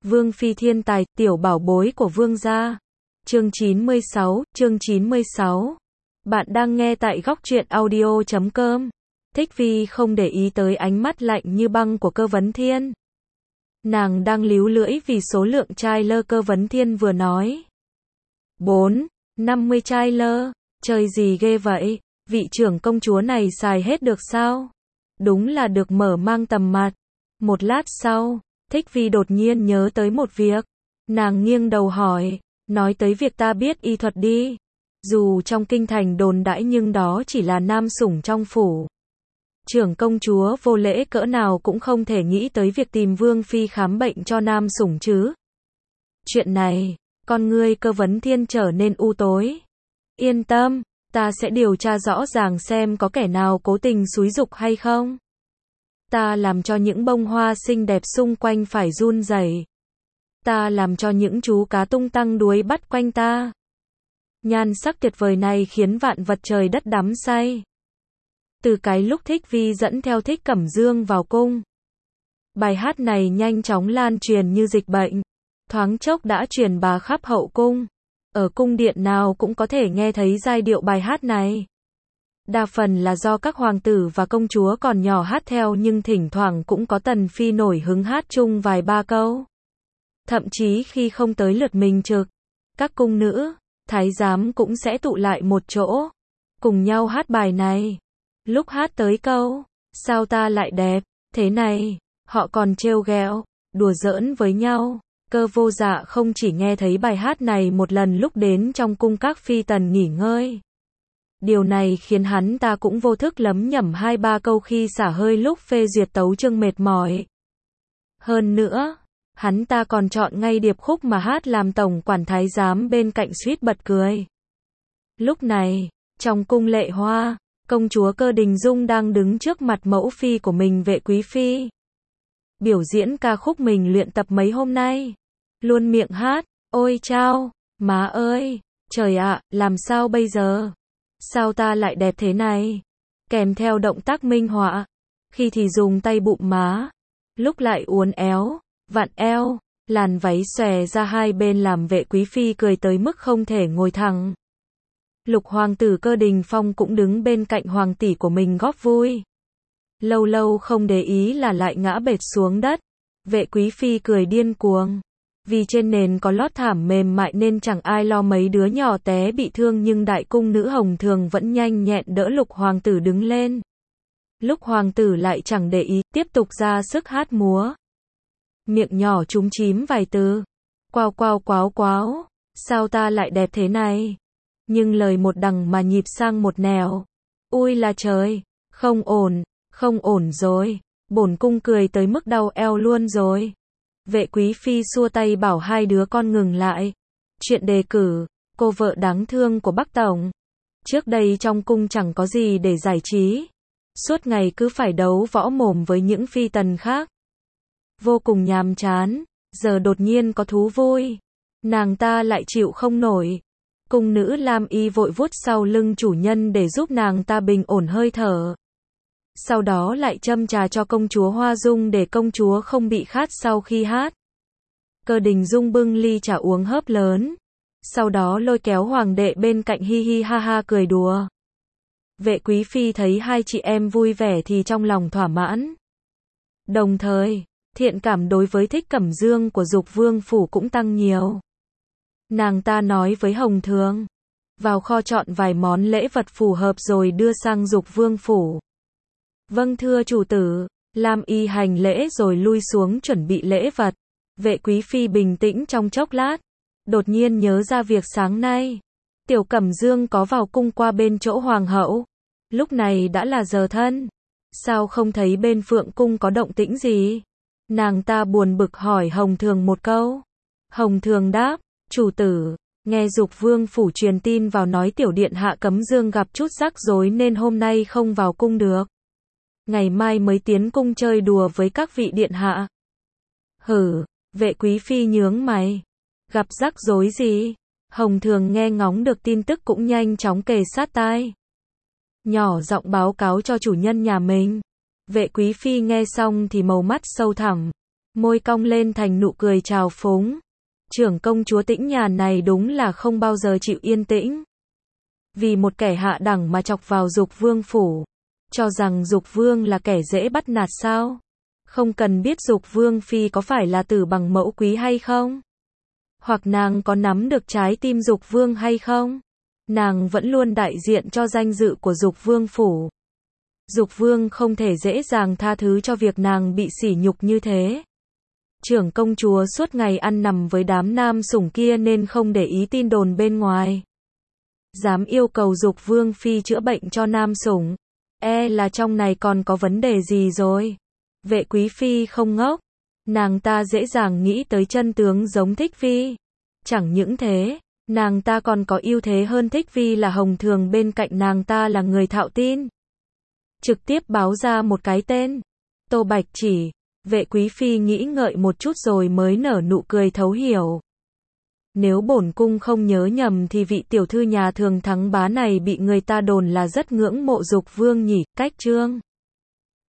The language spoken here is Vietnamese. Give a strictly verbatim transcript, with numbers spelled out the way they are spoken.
Vương phi thiên tài, tiểu bảo bối của vương gia. Chương chín mươi sáu, chương chín mươi sáu. Bạn đang nghe tại góc truyện audio chấm com. Thích Vi không để ý tới ánh mắt lạnh như băng của Cơ Vấn Thiên. Nàng đang líu lưỡi vì số lượng trai lơ Cơ Vấn Thiên vừa nói. Bốn, năm mươi trai lơ, trời gì ghê vậy, vị trưởng công chúa này xài hết được sao? Đúng là được mở mang tầm mặt. Một lát sau, Thích Vi đột nhiên nhớ tới một việc. Nàng nghiêng đầu hỏi, nói tới việc ta biết y thuật đi. Dù trong kinh thành đồn đãi nhưng đó chỉ là nam sủng trong phủ. Trưởng công chúa vô lễ cỡ nào cũng không thể nghĩ tới việc tìm Vương phi khám bệnh cho nam sủng chứ. Chuyện này, con ngươi Cơ Vấn Thiên trở nên u tối. Yên tâm, ta sẽ điều tra rõ ràng xem có kẻ nào cố tình xúi giục hay không. Ta làm cho những bông hoa xinh đẹp xung quanh phải run rẩy. Ta làm cho những chú cá tung tăng đuối bắt quanh ta. Nhan sắc tuyệt vời này khiến vạn vật trời đất đắm say. Từ cái lúc Thích Vi dẫn theo Thích Cẩm Dương vào cung, bài hát này nhanh chóng lan truyền như dịch bệnh. Thoáng chốc đã truyền bá khắp hậu cung. Ở cung điện nào cũng có thể nghe thấy giai điệu bài hát này. Đa phần là do các hoàng tử và công chúa còn nhỏ hát theo, nhưng thỉnh thoảng cũng có tần phi nổi hứng hát chung vài ba câu. Thậm chí khi không tới lượt mình trực, các cung nữ, thái giám cũng sẽ tụ lại một chỗ, cùng nhau hát bài này. Lúc hát tới câu, sao ta lại đẹp thế này, họ còn trêu ghẹo, đùa giỡn với nhau. Cơ Vô Dạ không chỉ nghe thấy bài hát này một lần lúc đến trong cung các phi tần nghỉ ngơi. Điều này khiến hắn ta cũng vô thức lấm nhẩm hai ba câu khi xả hơi lúc phê duyệt tấu chương mệt mỏi. Hơn nữa, hắn ta còn chọn ngay điệp khúc mà hát làm tổng quản thái giám bên cạnh suýt bật cười. Lúc này, trong cung Lệ Hoa, công chúa Cơ Đình Dung đang đứng trước mặt mẫu phi của mình Vệ Quý Phi. Biểu diễn ca khúc mình luyện tập mấy hôm nay. Luôn miệng hát, ôi chao, má ơi, trời ạ, làm sao bây giờ? Sao ta lại đẹp thế này? Kèm theo động tác minh họa. Khi thì dùng tay bụm má, lúc lại uốn éo, vặn eo, làn váy xòe ra hai bên làm Vệ Quý Phi cười tới mức không thể ngồi thẳng. Lục hoàng tử Cơ Đình Phong cũng đứng bên cạnh hoàng tỷ của mình góp vui. Lâu lâu không để ý là lại ngã bệt xuống đất. Vệ Quý Phi cười điên cuồng. Vì trên nền có lót thảm mềm mại nên chẳng ai lo mấy đứa nhỏ té bị thương, nhưng đại cung nữ Hồng Thường vẫn nhanh nhẹn đỡ lục hoàng tử đứng lên. Lúc hoàng tử lại chẳng để ý, tiếp tục ra sức hát múa. Miệng nhỏ chúm chím vài từ. Quao quao quáo quáo, sao ta lại đẹp thế này? Nhưng lời một đằng mà nhịp sang một nẻo. Ui là trời, không ổn, không ổn rồi. Bổn cung cười tới mức đau eo luôn rồi. Vệ Quý Phi xua tay bảo hai đứa con ngừng lại. Chuyện đề cử, cô vợ đáng thương của Bắc Tổng. Trước đây trong cung chẳng có gì để giải trí. Suốt ngày cứ phải đấu võ mồm với những phi tần khác. Vô cùng nhàm chán, giờ đột nhiên có thú vui. Nàng ta lại chịu không nổi. Cung nữ Lam Y vội vuốt sau lưng chủ nhân để giúp nàng ta bình ổn hơi thở. Sau đó lại châm trà cho công chúa Hoa Dung để công chúa không bị khát sau khi hát. Cơ Đình Dung bưng ly trà uống hớp lớn. Sau đó lôi kéo hoàng đệ bên cạnh hi hi ha ha cười đùa. Vệ Quý Phi thấy hai chị em vui vẻ thì trong lòng thỏa mãn. Đồng thời, thiện cảm đối với Thích Cẩm Dương của Dục Vương phủ cũng tăng nhiều. Nàng ta nói với Hồng Thường, vào kho chọn vài món lễ vật phù hợp rồi đưa sang Dục Vương phủ. Vâng thưa chủ tử. Lam Y hành lễ rồi lui xuống chuẩn bị lễ vật. Vệ Quý Phi bình tĩnh trong chốc lát, đột nhiên nhớ ra việc sáng nay Tiểu Cẩm Dương có vào cung qua bên chỗ hoàng hậu. Lúc này đã là giờ thân, sao không thấy bên Phượng cung có động tĩnh gì? Nàng ta buồn bực hỏi Hồng Thường một câu. Hồng Thường đáp, chủ tử, nghe Dục Vương phủ truyền tin vào nói tiểu điện hạ Cẩm Dương gặp chút rắc rối nên hôm nay không vào cung được. Ngày mai mới tiến cung chơi đùa với các vị điện hạ. Hử, Vệ Quý Phi nhướng mày. Gặp rắc rối gì? Hồng Thường nghe ngóng được tin tức cũng nhanh chóng kề sát tai. Nhỏ giọng báo cáo cho chủ nhân nhà mình. Vệ Quý Phi nghe xong thì màu mắt sâu thẳm. môi cong lên thành nụ cười trào phúng. Trưởng công chúa Tĩnh Nhàn này đúng là không bao giờ chịu yên tĩnh. Vì một kẻ hạ đẳng mà chọc vào Dục Vương phủ. Cho rằng Dục Vương là kẻ dễ bắt nạt sao? Không cần biết Dục Vương phi có phải là tử bằng mẫu quý hay không? Hoặc nàng có nắm được trái tim Dục Vương hay không? Nàng vẫn luôn đại diện cho danh dự của Dục Vương phủ. Dục Vương không thể dễ dàng tha thứ cho việc nàng bị sỉ nhục như thế. Trưởng công chúa suốt ngày ăn nằm với đám nam sủng kia nên không để ý tin đồn bên ngoài. Dám yêu cầu Dục Vương phi chữa bệnh cho nam sủng, e là trong này còn có vấn đề gì rồi. Vệ quý phi không ngốc, nàng ta dễ dàng nghĩ tới chân tướng giống Thích Phi. Chẳng những thế, nàng ta còn có ưu thế hơn Thích Phi là Hồng Thường bên cạnh nàng ta là người thạo tin. Trực tiếp báo ra một cái tên, Tô Bạch Chỉ. Vệ quý phi nghĩ ngợi một chút rồi mới nở nụ cười thấu hiểu. Nếu bổn cung không nhớ nhầm thì vị tiểu thư nhà Thường Thắng bá này bị người ta đồn là rất ngưỡng mộ Dục Vương nhỉ, cách trương.